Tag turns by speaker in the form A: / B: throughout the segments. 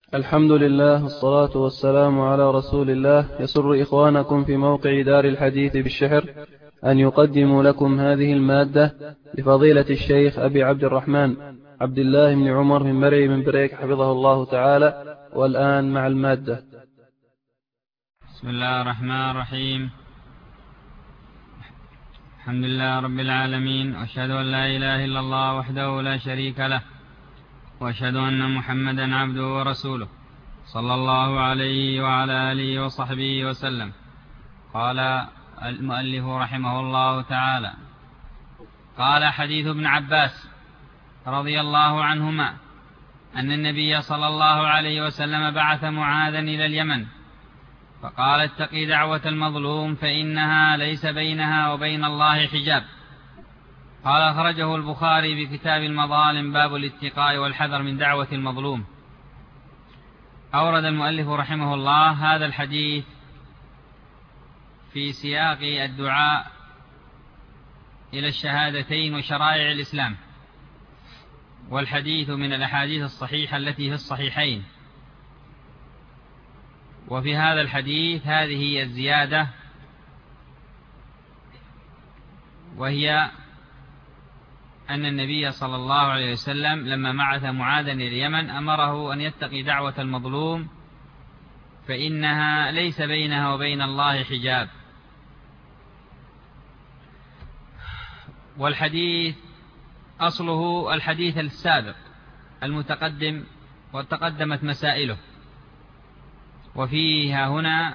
A: الحمد لله والصلاة والسلام على رسول الله. يسر إخوانكم في موقع دار الحديث بالشحر أن يقدموا لكم هذه المادة لفضيلة الشيخ أبي عبد الرحمن عبد الله بن عمر من مرعي من بريك حفظه الله تعالى. والآن مع المادة.
B: بسم الله الرحمن الرحيم. الحمد لله رب العالمين، وأشهد أن لا إله إلا الله وحده لا شريك له، وأشهد أن محمدا عبده ورسوله صلى الله عليه وعلى آله وصحبه وسلم. قال المؤلف رحمه الله تعالى: قال حديث ابن عباس رضي الله عنهما أن النبي صلى الله عليه وسلم بعث معاذا إلى اليمن فقال: اتقي دعوة المظلوم فإنها ليس بينها وبين الله حجاب. قال: أخرجه البخاري بكتاب المظالم باب الاتقاء والحذر من دعوة المظلوم. أورد المؤلف رحمه الله هذا الحديث في سياق الدعاء إلى الشهادتين وشرائع الإسلام، والحديث من الأحاديث الصحيحة التي في الصحيحين. وفي هذا الحديث هذه هي الزيادة، وهي أن النبي صلى الله عليه وسلم لما بعث معاذا إلى اليمن أمره أن يتقي دعوة المظلوم فإنها ليس بينها وبين الله حجاب. والحديث أصله الحديث السابق المتقدم وتقدمت مسائله، وفيها هنا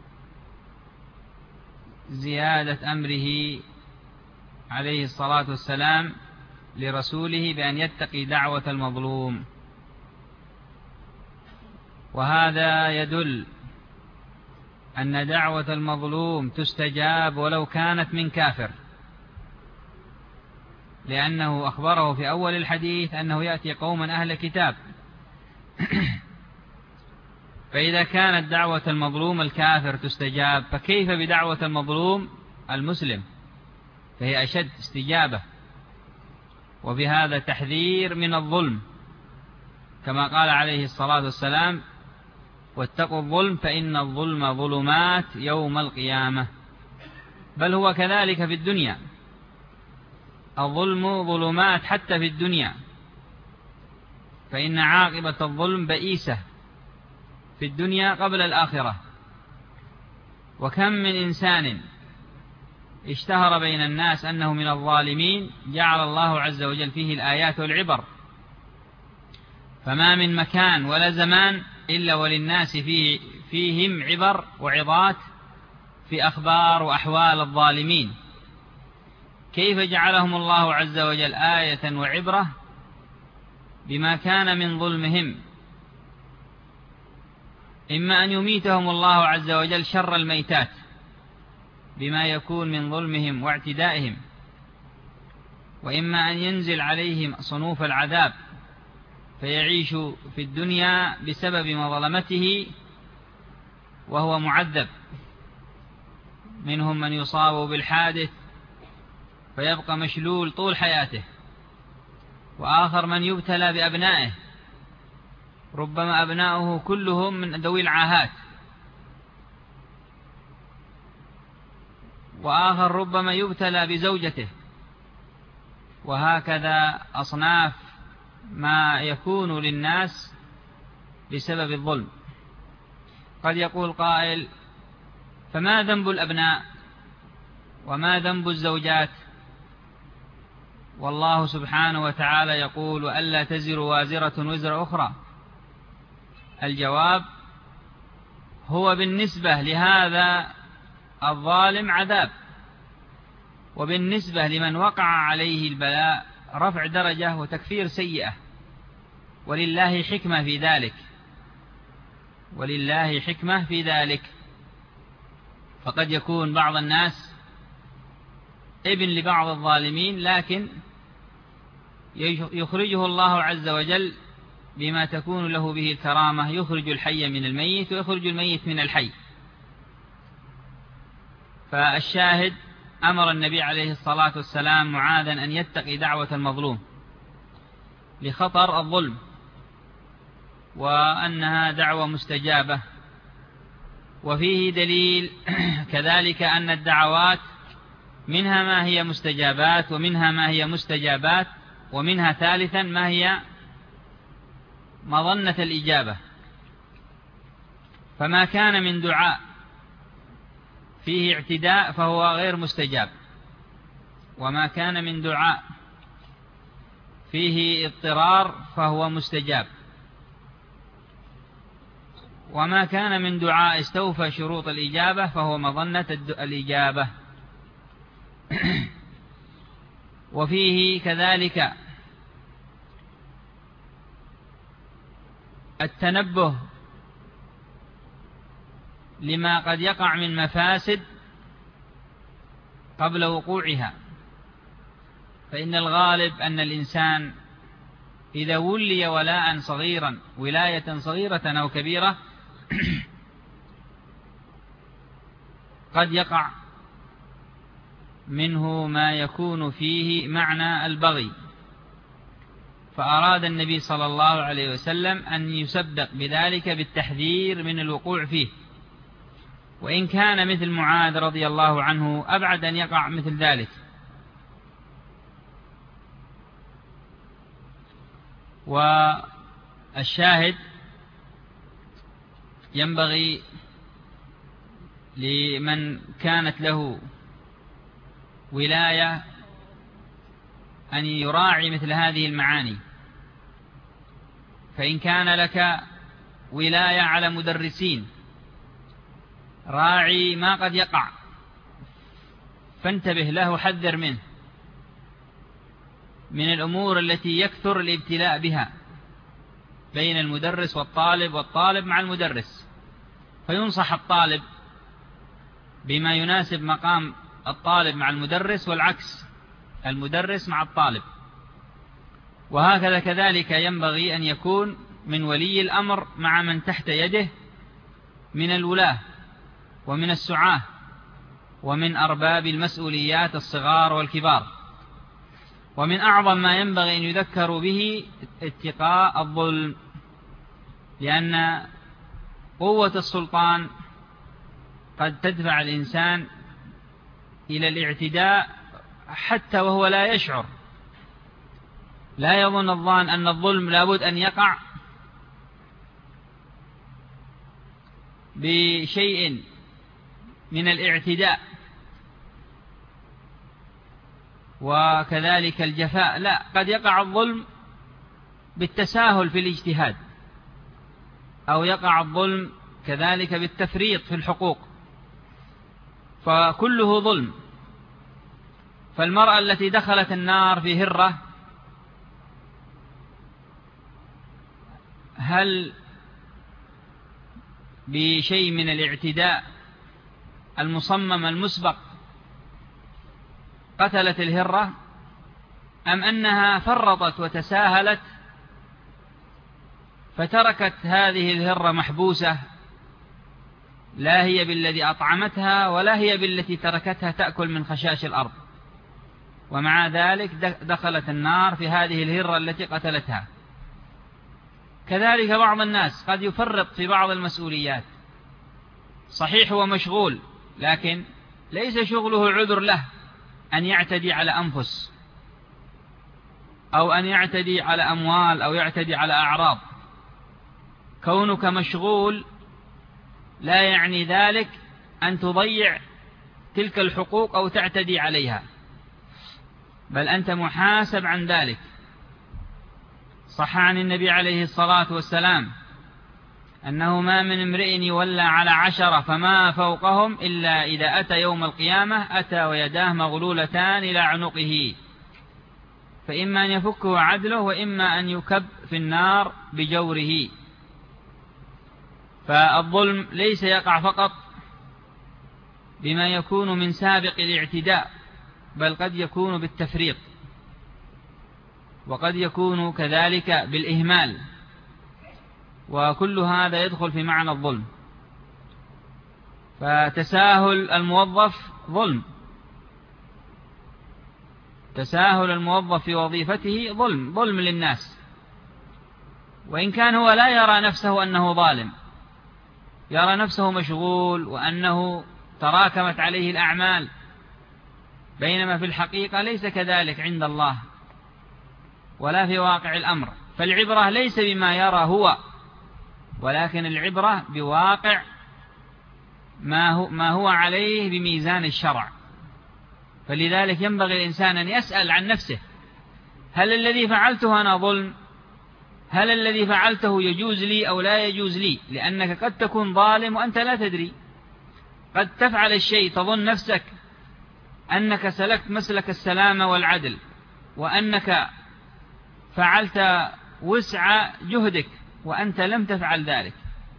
B: زيادة أمره عليه الصلاة والسلام لرسوله بأن يتقي دعوة المظلوم. وهذا يدل أن دعوة المظلوم تستجاب ولو كانت من كافر، لأنه أخبره في أول الحديث أنه يأتي قوما أهل كتاب فإذا كانت دعوة المظلوم الكافر تستجاب، فكيف بدعوة المظلوم المسلم؟ فهي أشد استجابة. وبهذا تحذير من الظلم، كما قال عليه الصلاة والسلام: واتقوا الظلم فإن الظلم ظلمات يوم القيامة. بل هو كذلك في الدنيا، الظلم ظلمات حتى في الدنيا، فإن عاقبة الظلم بئيسة في الدنيا قبل الآخرة. وكم من إنسان اشتهر بين الناس أنه من الظالمين جعل الله عز وجل فيه الآيات والعبر، فما من مكان ولا زمان إلا وللناس فيهم عبر وعظات في أخبار وأحوال الظالمين. كيف جعلهم الله عز وجل آية وعبرة بما كان من ظلمهم؟ إما أن يميتهم الله عز وجل شر الميتات بما يكون من ظلمهم واعتدائهم، وإما أن ينزل عليهم صنوف العذاب فيعيشوا في الدنيا بسبب مظلمته وهو معذب. منهم من يصاب بالحادث فيبقى مشلول طول حياته، وآخر من يبتلى بأبنائه، ربما أبناؤه كلهم من ذوي العاهات، وآخر ربما يبتلى بزوجته، وهكذا أصناف ما يكون للناس بسبب الظلم. قد يقول قائل: فما ذنب الأبناء وما ذنب الزوجات؟ والله سبحانه وتعالى يقول: وألا تزر وازرة وزر أخرى. الجواب: هو بالنسبة لهذا الظالم عذاب، وبالنسبة لمن وقع عليه البلاء رفع درجة وتكفير سيئة، ولله حكمة في ذلك، ولله حكمة في ذلك. فقد يكون بعض الناس ابن لبعض الظالمين، لكن يخرجه الله عز وجل بما تكون له به الكرامة، يخرج الحي من الميت ويخرج الميت من الحي. فالشاهد: أمر النبي عليه الصلاة والسلام معاذا أن يتقي دعوة المظلوم لخطر الظلم، وأنها دعوة مستجابة. وفيه دليل كذلك أن الدعوات منها ما هي مستجابات ومنها ما هي مستجابات، ومنها ثالثا ما هي مظنة الإجابة. فما كان من دعاء فيه اعتداء فهو غير مستجاب، وما كان من دعاء فيه اضطرار فهو مستجاب، وما كان من دعاء استوفى شروط الإجابة فهو مظنة الإجابة. وفيه كذلك التنبه لما قد يقع من مفاسد قبل وقوعها، فإن الغالب أن الإنسان إذا ولي ولاء صغيرا ولاية صغيرة أو كبيرة قد يقع منه ما يكون فيه معنى البغي، فأراد النبي صلى الله عليه وسلم أن يسبق بذلك بالتحذير من الوقوع فيه، وإن كان مثل معاذ رضي الله عنه أبعد أن يقع مثل ذلك. والشاهد ينبغي لمن كانت له ولاية أن يراعي مثل هذه المعاني. فإن كان لك ولاية على مدرسين راعي ما قد يقع، فانتبه له، حذر منه من الأمور التي يكثر الابتلاء بها بين المدرس والطالب والطالب مع المدرس، فينصح الطالب بما يناسب مقام الطالب مع المدرس، والعكس المدرس مع الطالب. وهكذا كذلك ينبغي أن يكون من ولي الأمر مع من تحت يده من الولاة ومن السعاة ومن أرباب المسؤوليات الصغار والكبار. ومن أعظم ما ينبغي أن يذكروا به اتقاء الظلم، لأن قوة السلطان قد تدفع الإنسان إلى الاعتداء حتى وهو لا يشعر. لا يظن الظان أن الظلم لابد أن يقع بشيء من الاعتداء وكذلك الجفاء، لا، قد يقع الظلم بالتساهل في الاجتهاد، أو يقع الظلم كذلك بالتفريط في الحقوق، فكله ظلم. فالمرأة التي دخلت النار في هرة هل بشيء من الاعتداء المصمم المسبق قتلت الهرة، أم أنها فرطت وتساهلت فتركت هذه الهرة محبوسة، لا هي بالذي أطعمتها ولا هي بالتي تركتها تأكل من خشاش الأرض، ومع ذلك دخلت النار في هذه الهرة التي قتلتها. كذلك بعض الناس قد يفرط في بعض المسؤوليات، صحيح هو مشغول، لكن ليس شغله عذر له أن يعتدي على أنفس أو أن يعتدي على أموال أو يعتدي على أعراض. كونك مشغول لا يعني ذلك أن تضيع تلك الحقوق أو تعتدي عليها، بل أنت محاسب عن ذلك. صح عن النبي عليه الصلاة والسلام أنه ما من امرئ يولى على 10 فما فوقهم إلا إذا أتى يوم القيامة أتى ويداه مغلولتان إلى عنقه، فإما أن يفكه عدله وإما أن يكب في النار بجوره. فالظلم ليس يقع فقط بما يكون من سابق الاعتداء، بل قد يكون بالتفريط، وقد يكون كذلك بالإهمال، وكل هذا يدخل في معنى الظلم. فتساهل الموظف ظلم، تساهل الموظف في وظيفته ظلم للناس، وإن كان هو لا يرى نفسه أنه ظالم، يرى نفسه مشغول وأنه تراكمت عليه الأعمال، بينما في الحقيقة ليس كذلك عند الله ولا في واقع الأمر. فالعبرة ليس بما يرى هو، ولكن العبرة بواقع ما هو عليه بميزان الشرع. فلذلك ينبغي الإنسان أن يسأل عن نفسه: هل الذي فعلته أنا ظلم؟ هل الذي فعلته يجوز لي أو لا يجوز لي؟ لأنك قد تكون ظالم وأنت لا تدري، قد تفعل الشيء تظن نفسك أنك سلكت مسلك السلامة والعدل، وأنك فعلت وسع جهدك وأنت لم تفعل ذلك.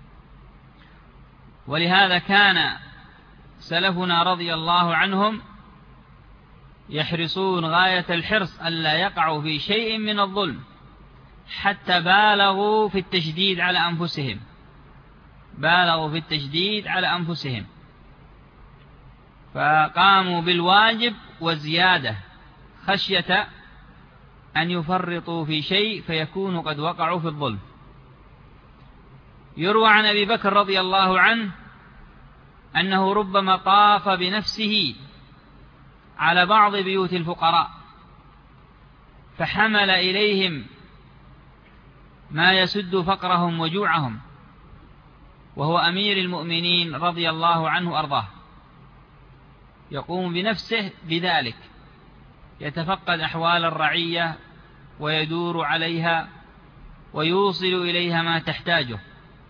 B: ولهذا كان سلفنا رضي الله عنهم يحرصون غاية الحرص ألا يقعوا في شيء من الظلم، حتى بالغوا في التشديد على أنفسهم، بالغوا في التشديد على أنفسهم، فقاموا بالواجب وزيادة خشية أن يفرطوا في شيء فيكونوا قد وقعوا في الظلم. يروى عن أبي بكر رضي الله عنه أنه ربما طاف بنفسه على بعض بيوت الفقراء فحمل إليهم ما يسد فقرهم وجوعهم، وهو أمير المؤمنين رضي الله عنه وأرضاه، يقوم بنفسه بذلك، يتفقد أحوال الرعية ويدور عليها ويوصل إليها ما تحتاجه،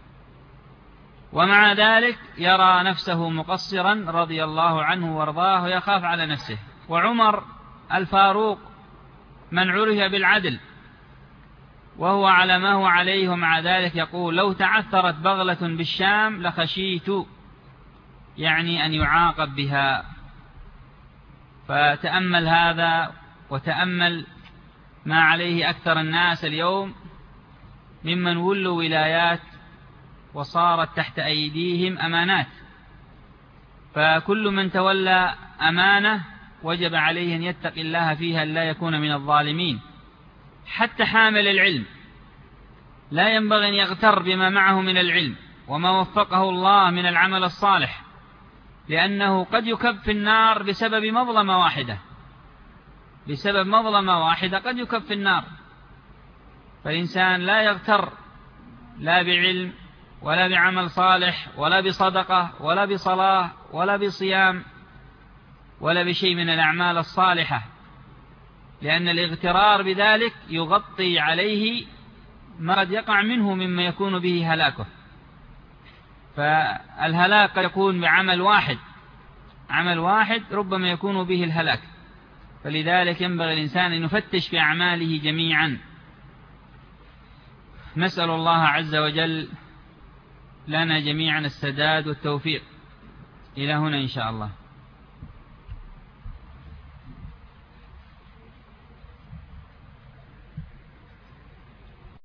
B: ومع ذلك يرى نفسه مقصرا رضي الله عنه وارضاه ويخاف على نفسه. وعمر الفاروق من عرف بالعدل وهو على ما هو عليه، ومع ذلك يقول: لو تعثرت بغلة بالشام لخشيت، يعني أن يعاقب بها. فتأمل هذا وتأمل ما عليه أكثر الناس اليوم ممن ولوا ولايات وصارت تحت أيديهم أمانات، فكل من تولى أمانة وجب عليه أن يتقي الله فيها لا يكون من الظالمين. حتى حامل العلم لا ينبغي أن يغتر بما معه من العلم وما وفقه الله من العمل الصالح، لأنه قد يكب في النار بسبب مظلمة واحدة، بسبب مظلمة واحدة قد يكب في النار. فالإنسان لا يغتر لا بعلم ولا بعمل صالح ولا بصدقة ولا بصلاة ولا بصيام ولا بشيء من الأعمال الصالحة، لأن الاغترار بذلك يغطي عليه ما قد يقع منه مما يكون به هلاكه. فالهلاك قد يكون بعمل واحد، عمل واحد ربما يكون به الهلاك. فلذلك ينبغي الإنسان أن يفتش في أعماله جميعا. نسأل الله عز وجل لنا جميعا السداد والتوفيق. إلى هنا إن شاء الله.